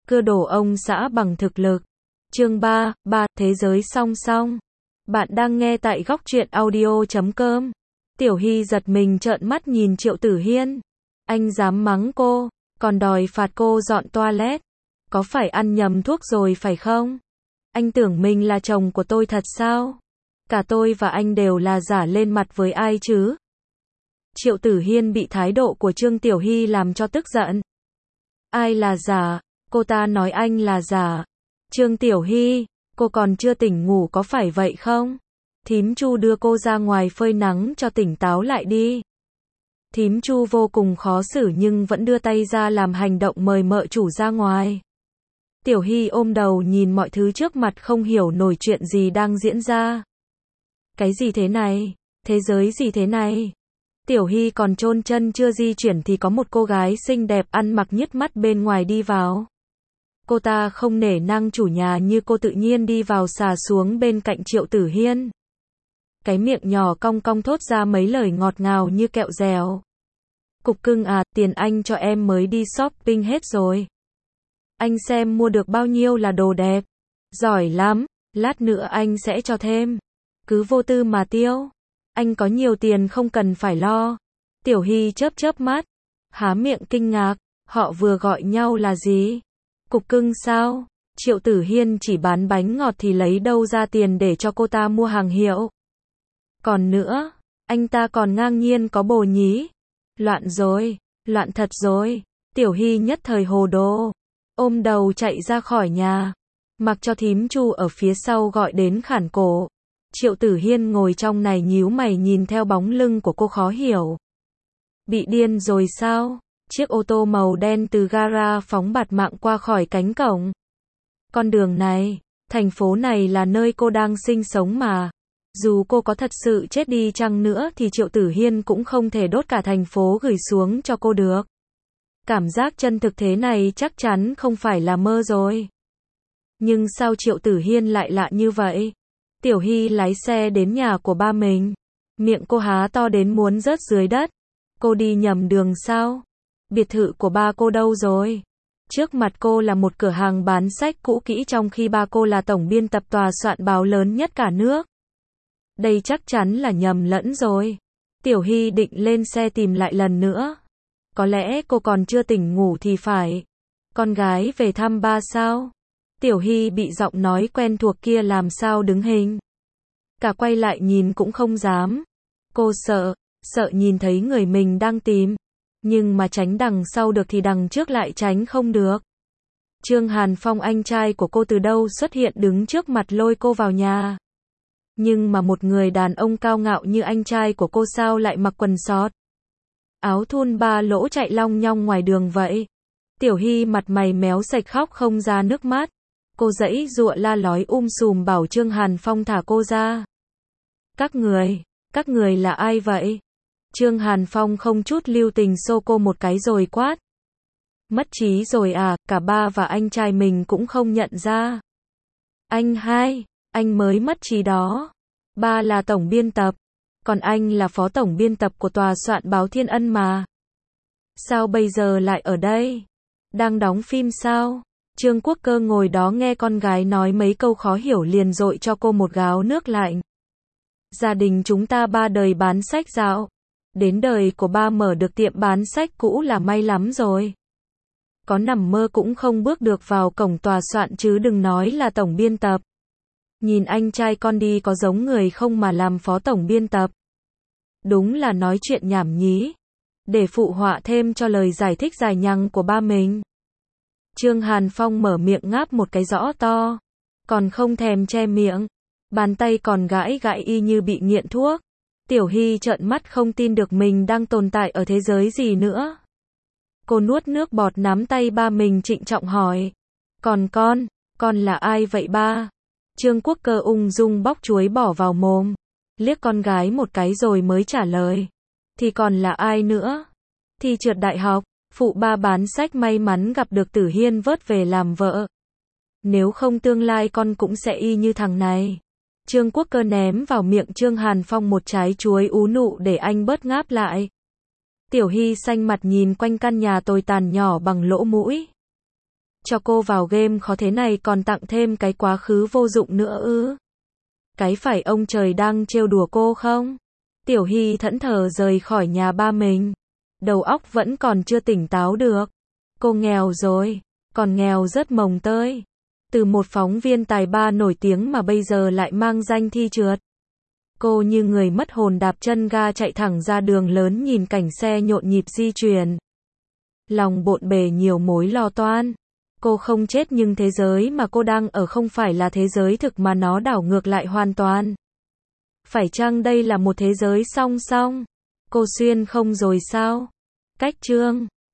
Cưa đổ ông xã bằng thực lực. Chương 3, Thế giới song song. Bạn đang nghe tại góc truyện audio.com. Tiểu Hy giật mình trợn mắt nhìn Triệu Tử Hiên. Anh dám mắng cô, còn đòi phạt cô dọn toilet. Có phải ăn nhầm thuốc rồi phải không? Anh tưởng mình là chồng của tôi thật sao? Cả tôi và anh đều là giả lên mặt với ai chứ? Triệu Tử Hiên bị thái độ của Trương Tiểu Hy làm cho tức giận. Ai là giả? Cô ta nói anh là giả. Trương Tiểu Hy, cô còn chưa tỉnh ngủ có phải vậy không? Thím Chu đưa cô ra ngoài phơi nắng cho tỉnh táo lại đi. Thím Chu vô cùng khó xử nhưng vẫn đưa tay ra làm hành động mời mợ chủ ra ngoài. Tiểu Hy ôm đầu nhìn mọi thứ trước mặt không hiểu nổi chuyện gì đang diễn ra. Cái gì thế này? Thế giới gì thế này? Tiểu Hy còn chôn chân chưa di chuyển thì có một cô gái xinh đẹp ăn mặc nhức mắt bên ngoài đi vào. Cô ta không nể nang chủ nhà như cô tự nhiên đi vào xà xuống bên cạnh Triệu Tử Hiên. Cái miệng nhỏ cong cong thốt ra mấy lời ngọt ngào như kẹo dẻo. Cục cưng à, tiền anh cho em mới đi shopping hết rồi. Anh xem mua được bao nhiêu là đồ đẹp. Giỏi lắm, lát nữa anh sẽ cho thêm. Cứ vô tư mà tiêu. Anh có nhiều tiền không cần phải lo. Tiểu Hy chớp chớp mắt, há miệng kinh ngạc, họ vừa gọi nhau là gì? Cục cưng sao? Triệu Tử Hiên chỉ bán bánh ngọt thì lấy đâu ra tiền để cho cô ta mua hàng hiệu? Còn nữa, anh ta còn ngang nhiên có bồ nhí. Loạn rồi, loạn thật rồi. Tiểu Hy nhất thời hồ đồ, ôm đầu chạy ra khỏi nhà, mặc cho thím Chu ở phía sau gọi đến khản cổ. Triệu Tử Hiên ngồi trong này nhíu mày nhìn theo bóng lưng của cô khó hiểu. Bị điên rồi sao? Chiếc ô tô màu đen từ gara phóng bạt mạng qua khỏi cánh cổng. Con đường này, thành phố này là nơi cô đang sinh sống mà. Dù cô có thật sự chết đi chăng nữa thì Triệu Tử Hiên cũng không thể đốt cả thành phố gửi xuống cho cô được. Cảm giác chân thực thế này chắc chắn không phải là mơ rồi. Nhưng sao Triệu Tử Hiên lại lạ như vậy? Tiểu Hy lái xe đến nhà của ba mình. Miệng cô há to đến muốn rớt dưới đất. Cô đi nhầm đường sao? Biệt thự của ba cô đâu rồi? Trước mặt cô là một cửa hàng bán sách cũ kỹ trong khi ba cô là tổng biên tập tòa soạn báo lớn nhất cả nước. Đây chắc chắn là nhầm lẫn rồi. Tiểu Hy định lên xe tìm lại lần nữa. Có lẽ cô còn chưa tỉnh ngủ thì phải. Con gái về thăm ba sao? Tiểu Hy bị giọng nói quen thuộc kia làm sao đứng hình. Cả quay lại nhìn cũng không dám. Cô sợ nhìn thấy người mình đang tìm. Nhưng mà tránh đằng sau được thì đằng trước lại tránh không được. Trương Hàn Phong anh trai của cô từ đâu xuất hiện đứng trước mặt lôi cô vào nhà. Nhưng mà một người đàn ông cao ngạo như anh trai của cô sao lại mặc quần sọt, áo thun ba lỗ chạy long nhong ngoài đường vậy? Tiểu Hy mặt mày méo sạch khóc không ra nước mắt. Cô giãy giụa la lói sùm bảo Trương Hàn Phong thả cô ra. Các người là ai vậy? Trương Hàn Phong không chút lưu tình xô cô một cái rồi quát. Mất trí rồi à, cả ba và anh trai mình cũng không nhận ra. Anh mới mất trí đó. Ba là tổng biên tập, còn anh là phó tổng biên tập của tòa soạn báo Thiên Ân mà. Sao bây giờ lại ở đây? Đang đóng phim sao? Trương Quốc Cơ ngồi đó nghe con gái nói mấy câu khó hiểu liền dội cho cô một gáo nước lạnh. Gia đình chúng ta ba đời bán sách dạo. Đến đời của ba mở được tiệm bán sách cũ là may lắm rồi. Có nằm mơ cũng không bước được vào cổng tòa soạn chứ đừng nói là tổng biên tập. Nhìn anh trai con đi có giống người không mà làm phó tổng biên tập. Đúng là nói chuyện nhảm nhí. Để phụ họa thêm cho lời giải thích dài nhằng của ba mình. Trương Hàn Phong mở miệng ngáp một cái rõ to. Còn không thèm che miệng. Bàn tay còn gãi gãi y như bị nghiện thuốc. Tiểu Hy trợn mắt không tin được mình đang tồn tại ở thế giới gì nữa. Cô nuốt nước bọt nắm tay ba mình trịnh trọng hỏi. Còn con là ai vậy ba? Trương Quốc Cơ ung dung bóc chuối bỏ vào mồm. Liếc con gái một cái rồi mới trả lời. Thì còn là ai nữa? Thi trượt đại học, phụ ba bán sách may mắn gặp được Tử Hiên vớt về làm vợ. Nếu không tương lai con cũng sẽ y như thằng này. Trương Quốc Cơ ném vào miệng Trương Hàn Phong một trái chuối ú nụ để anh bớt ngáp lại. Tiểu Hy xanh mặt nhìn quanh căn nhà tồi tàn nhỏ bằng lỗ mũi. Cho cô vào game khó thế này còn tặng thêm cái quá khứ vô dụng nữa ư? Cái phải ông trời đang trêu đùa cô không? Tiểu Hy thẫn thờ rời khỏi nhà ba mình. Đầu óc vẫn còn chưa tỉnh táo được. Cô nghèo rồi, còn nghèo rất mồng tơi. Từ một phóng viên tài ba nổi tiếng mà bây giờ lại mang danh thi trượt. Cô như người mất hồn đạp chân ga chạy thẳng ra đường lớn nhìn cảnh xe nhộn nhịp di chuyển. Lòng bộn bề nhiều mối lo toan. Cô không chết nhưng thế giới mà cô đang ở không phải là thế giới thực mà nó đảo ngược lại hoàn toàn. Phải chăng đây là một thế giới song song? Cô xuyên không rồi sao? Cách chương